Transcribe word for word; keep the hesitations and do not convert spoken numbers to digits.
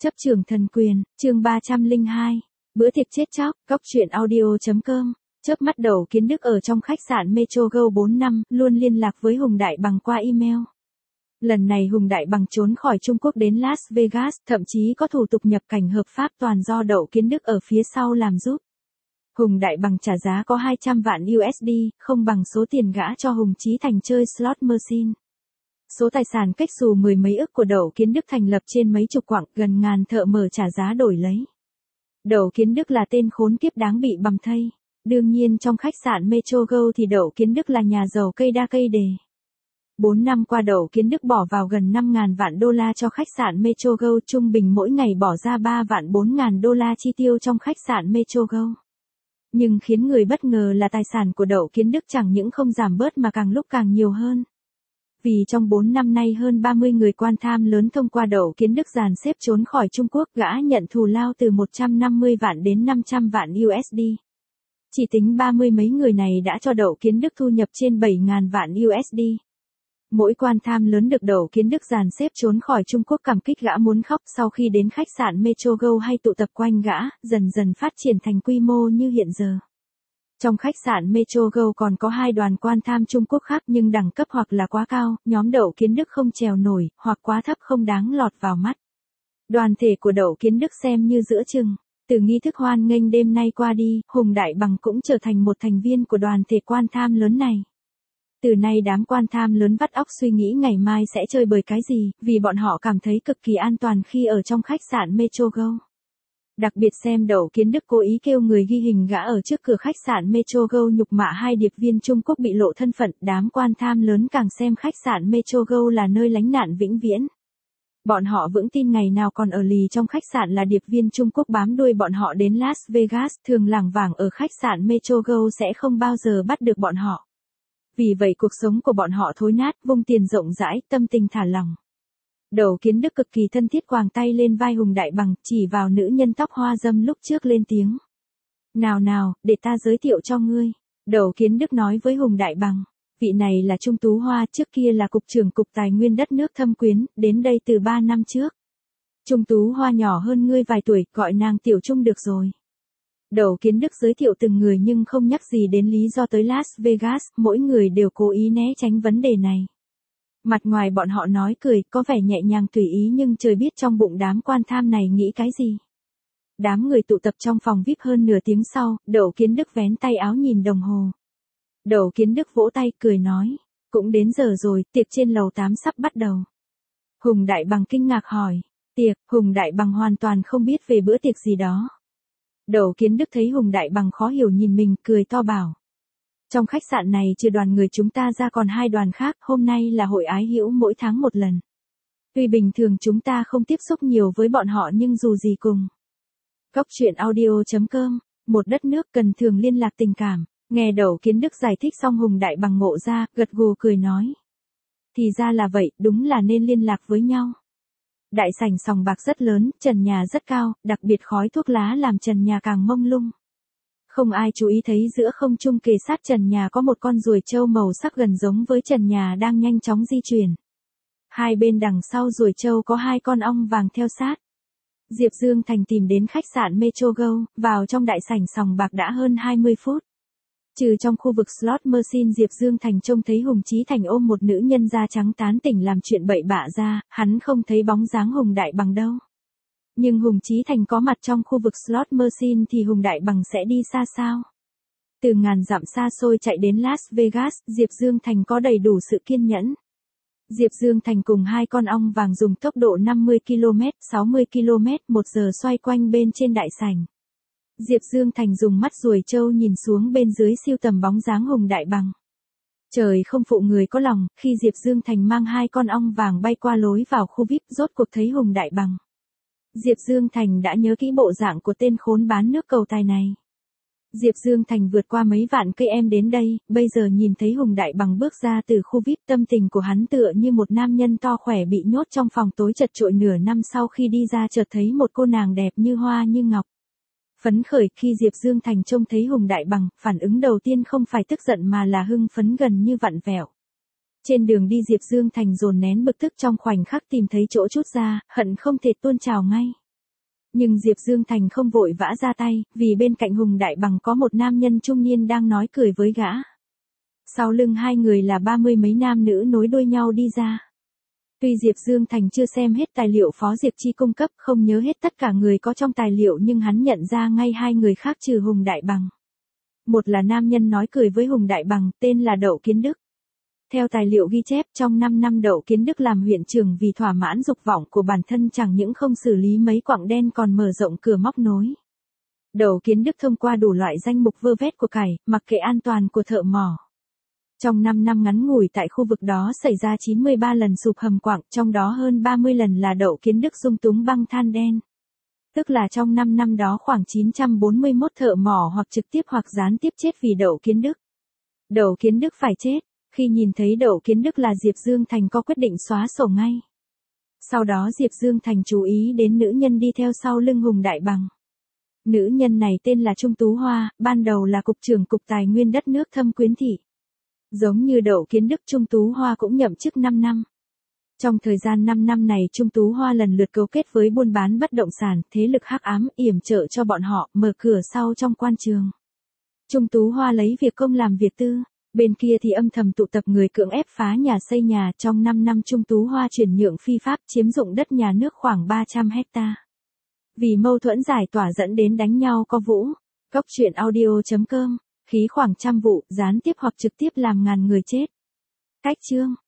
Chấp trường thần quyền, chương ba trăm lẻ hai. Bữa tiệc chết chóc, góc truyện audio chấm com. Chớp mắt Đậu Kiến Đức ở trong khách sạn Metro Go bốn năm, luôn liên lạc với Hùng Đại Bằng qua email. Lần này Hùng Đại Bằng trốn khỏi Trung Quốc đến Las Vegas, thậm chí có thủ tục nhập cảnh hợp pháp toàn do Đậu Kiến Đức ở phía sau làm giúp. Hùng Đại Bằng trả giá có hai trăm vạn u ét đê, không bằng số tiền gã cho Hùng Chí Thành chơi slot machine. Số tài sản cách xù mười mấy ức của Đậu Kiến Đức thành lập trên mấy chục quặng, gần ngàn thợ mở trả giá đổi lấy. Đậu Kiến Đức là tên khốn kiếp đáng bị bầm thây. Đương nhiên trong khách sạn Metro Go thì Đậu Kiến Đức là nhà giàu cây đa cây đề. Bốn năm qua Đậu Kiến Đức bỏ vào gần năm ngàn vạn đô la cho khách sạn Metro Go, trung bình mỗi ngày bỏ ra ba vạn bốn ngàn đô la chi tiêu trong khách sạn Metro Go. Nhưng khiến người bất ngờ là tài sản của Đậu Kiến Đức chẳng những không giảm bớt mà càng lúc càng nhiều hơn. Vì trong bốn năm nay hơn ba mươi người quan tham lớn thông qua Đậu Kiến Đức dàn xếp trốn khỏi Trung Quốc, gã nhận thù lao từ một trăm năm mươi vạn đến năm trăm vạn u ét đê. Chỉ tính ba mươi mấy người này đã cho Đậu Kiến Đức thu nhập trên bảy ngàn vạn u ét đê. Mỗi quan tham lớn được Đậu Kiến Đức dàn xếp trốn khỏi Trung Quốc cảm kích gã muốn khóc. Sau khi đến khách sạn Metro Go hay tụ tập quanh gã, dần dần phát triển thành quy mô như hiện giờ. Trong khách sạn Metro Go còn có hai đoàn quan tham Trung Quốc khác, nhưng đẳng cấp hoặc là quá cao, nhóm Đậu Kiến Đức không trèo nổi, hoặc quá thấp không đáng lọt vào mắt. Đoàn thể của Đậu Kiến Đức xem như giữa chừng. Từ nghi thức hoan nghênh đêm nay qua đi, Hùng Đại Bằng cũng trở thành một thành viên của đoàn thể quan tham lớn này. Từ nay đám quan tham lớn vắt óc suy nghĩ ngày mai sẽ chơi bời cái gì, vì bọn họ cảm thấy cực kỳ an toàn khi ở trong khách sạn Metro Go. Đặc biệt xem Đậu Kiến Đức cố ý kêu người ghi hình gã ở trước cửa khách sạn Metro Go nhục mạ hai điệp viên Trung Quốc bị lộ thân phận, đám quan tham lớn càng xem khách sạn Metro Go là nơi lánh nạn vĩnh viễn. Bọn họ vững tin ngày nào còn ở lì trong khách sạn là điệp viên Trung Quốc bám đuôi bọn họ đến Las Vegas, thường lảng vảng ở khách sạn Metro Go sẽ không bao giờ bắt được bọn họ. Vì vậy cuộc sống của bọn họ thối nát, vung tiền rộng rãi, tâm tình thả lỏng. Đậu Kiến Đức cực kỳ thân thiết quàng tay lên vai Hùng Đại Bằng, chỉ vào nữ nhân tóc hoa dâm lúc trước lên tiếng. Nào nào, để ta giới thiệu cho ngươi. Đậu Kiến Đức nói với Hùng Đại Bằng. Vị này là Trung Tú Hoa, trước kia là cục trưởng cục tài nguyên đất nước Thâm Quyến, đến đây từ ba năm trước. Trung Tú Hoa nhỏ hơn ngươi vài tuổi, gọi nàng Tiểu Trung được rồi. Đậu Kiến Đức giới thiệu từng người nhưng không nhắc gì đến lý do tới Las Vegas, mỗi người đều cố ý né tránh vấn đề này. Mặt ngoài bọn họ nói cười, có vẻ nhẹ nhàng tùy ý, nhưng trời biết trong bụng đám quan tham này nghĩ cái gì. Đám người tụ tập trong phòng vi ai pi hơn nửa tiếng sau, Đậu Kiến Đức vén tay áo nhìn đồng hồ. Đậu Kiến Đức vỗ tay cười nói, cũng đến giờ rồi, tiệc trên lầu tám sắp bắt đầu. Hùng Đại Bằng kinh ngạc hỏi, tiệc? Hùng Đại Bằng hoàn toàn không biết về bữa tiệc gì đó. Đậu Kiến Đức thấy Hùng Đại Bằng khó hiểu nhìn mình, cười to bảo. Trong khách sạn này trừ đoàn người chúng ta ra còn hai đoàn khác, hôm nay là hội ái hữu mỗi tháng một lần. Tuy bình thường chúng ta không tiếp xúc nhiều với bọn họ nhưng dù gì cùng. Góc truyện audio chấm com, một đất nước cần thường liên lạc tình cảm. Nghe Đậu Kiến Đức giải thích xong Hùng Đại Bằng ngộ ra, gật gù cười nói. Thì ra là vậy, đúng là nên liên lạc với nhau. Đại sảnh sòng bạc rất lớn, trần nhà rất cao, đặc biệt khói thuốc lá làm trần nhà càng mông lung. Không ai chú ý thấy giữa không trung kề sát trần nhà có một con ruồi trâu màu sắc gần giống với trần nhà đang nhanh chóng di chuyển. Hai bên đằng sau ruồi trâu có hai con ong vàng theo sát. Diệp Dương Thành tìm đến khách sạn Metro Go, vào trong đại sảnh sòng bạc đã hơn hai mươi phút. Trừ trong khu vực slot machine Diệp Dương Thành trông thấy Hùng Chí Thành ôm một nữ nhân da trắng tán tỉnh làm chuyện bậy bạ ra, hắn không thấy bóng dáng Hùng Đại Bằng đâu. Nhưng Hùng Chí Thành có mặt trong khu vực slot machine thì Hùng Đại Bằng sẽ đi xa sao? Từ ngàn dặm xa xôi chạy đến Las Vegas, Diệp Dương Thành có đầy đủ sự kiên nhẫn. Diệp Dương Thành cùng hai con ong vàng dùng tốc độ năm mươi ki lô mét, sáu mươi ki lô mét một giờ xoay quanh bên trên đại sảnh. Diệp Dương Thành dùng mắt ruồi trâu nhìn xuống bên dưới siêu tầm bóng dáng Hùng Đại Bằng. Trời không phụ người có lòng, khi Diệp Dương Thành mang hai con ong vàng bay qua lối vào khu vi ai pi, rốt cuộc thấy Hùng Đại Bằng. Diệp Dương Thành đã nhớ kỹ bộ dạng của tên khốn bán nước cầu tài này. Diệp Dương Thành vượt qua mấy vạn cây em đến đây, bây giờ nhìn thấy Hùng Đại Bằng bước ra từ khu vi ai pi, tâm tình của hắn tựa như một nam nhân to khỏe bị nhốt trong phòng tối chật chội nửa năm, sau khi đi ra chợt thấy một cô nàng đẹp như hoa như ngọc. Phấn khởi khi Diệp Dương Thành trông thấy Hùng Đại Bằng, phản ứng đầu tiên không phải tức giận mà là hưng phấn gần như vặn vẹo. Trên đường đi Diệp Dương Thành dồn nén bực tức, trong khoảnh khắc tìm thấy chỗ trút ra, hận không thể tuôn trào ngay. Nhưng Diệp Dương Thành không vội vã ra tay, vì bên cạnh Hùng Đại Bằng có một nam nhân trung niên đang nói cười với gã. Sau lưng hai người là ba mươi mấy nam nữ nối đuôi nhau đi ra. Tuy Diệp Dương Thành chưa xem hết tài liệu Phó Diệp Chi cung cấp, không nhớ hết tất cả người có trong tài liệu, nhưng hắn nhận ra ngay hai người khác trừ Hùng Đại Bằng. Một là nam nhân nói cười với Hùng Đại Bằng, tên là Đậu Kiến Đức. Theo tài liệu ghi chép, trong năm năm Đậu Kiến Đức làm huyện trưởng, vì thỏa mãn dục vọng của bản thân chẳng những không xử lý mấy quặng đen còn mở rộng cửa móc nối. Đậu Kiến Đức thông qua đủ loại danh mục vơ vét của cải, mặc kệ an toàn của thợ mỏ. Trong năm năm ngắn ngủi tại khu vực đó xảy ra chín mươi ba lần sụp hầm quặng, trong đó hơn ba mươi lần là Đậu Kiến Đức dung túng băng than đen. Tức là trong năm năm đó khoảng chín trăm bốn mươi mốt thợ mỏ hoặc trực tiếp hoặc gián tiếp chết vì Đậu Kiến Đức. Đậu Kiến Đức phải chết. Khi nhìn thấy Đậu Kiến Đức là Diệp Dương Thành có quyết định xóa sổ ngay. Sau đó Diệp Dương Thành chú ý đến nữ nhân đi theo sau lưng Hùng Đại Bằng. Nữ nhân này tên là Trung Tú Hoa, ban đầu là cục trưởng cục tài nguyên đất nước Thâm Quyến Thị. Giống như Đậu Kiến Đức, Trung Tú Hoa cũng nhậm chức năm năm. Trong thời gian năm năm này Trung Tú Hoa lần lượt cấu kết với buôn bán bất động sản, thế lực hắc ám, yểm trợ cho bọn họ, mở cửa sau trong quan trường. Trung Tú Hoa lấy việc công làm việc tư. Bên kia thì âm thầm tụ tập người cưỡng ép phá nhà xây nhà. Trong năm năm Trung Tú Hoa chuyển nhượng phi pháp, chiếm dụng đất nhà nước khoảng ba trăm hecta. Vì mâu thuẫn giải tỏa dẫn đến đánh nhau có vũ. Cóc truyện audio chấm com, khí khoảng trăm vụ, gián tiếp hoặc trực tiếp làm ngàn người chết. Cách chương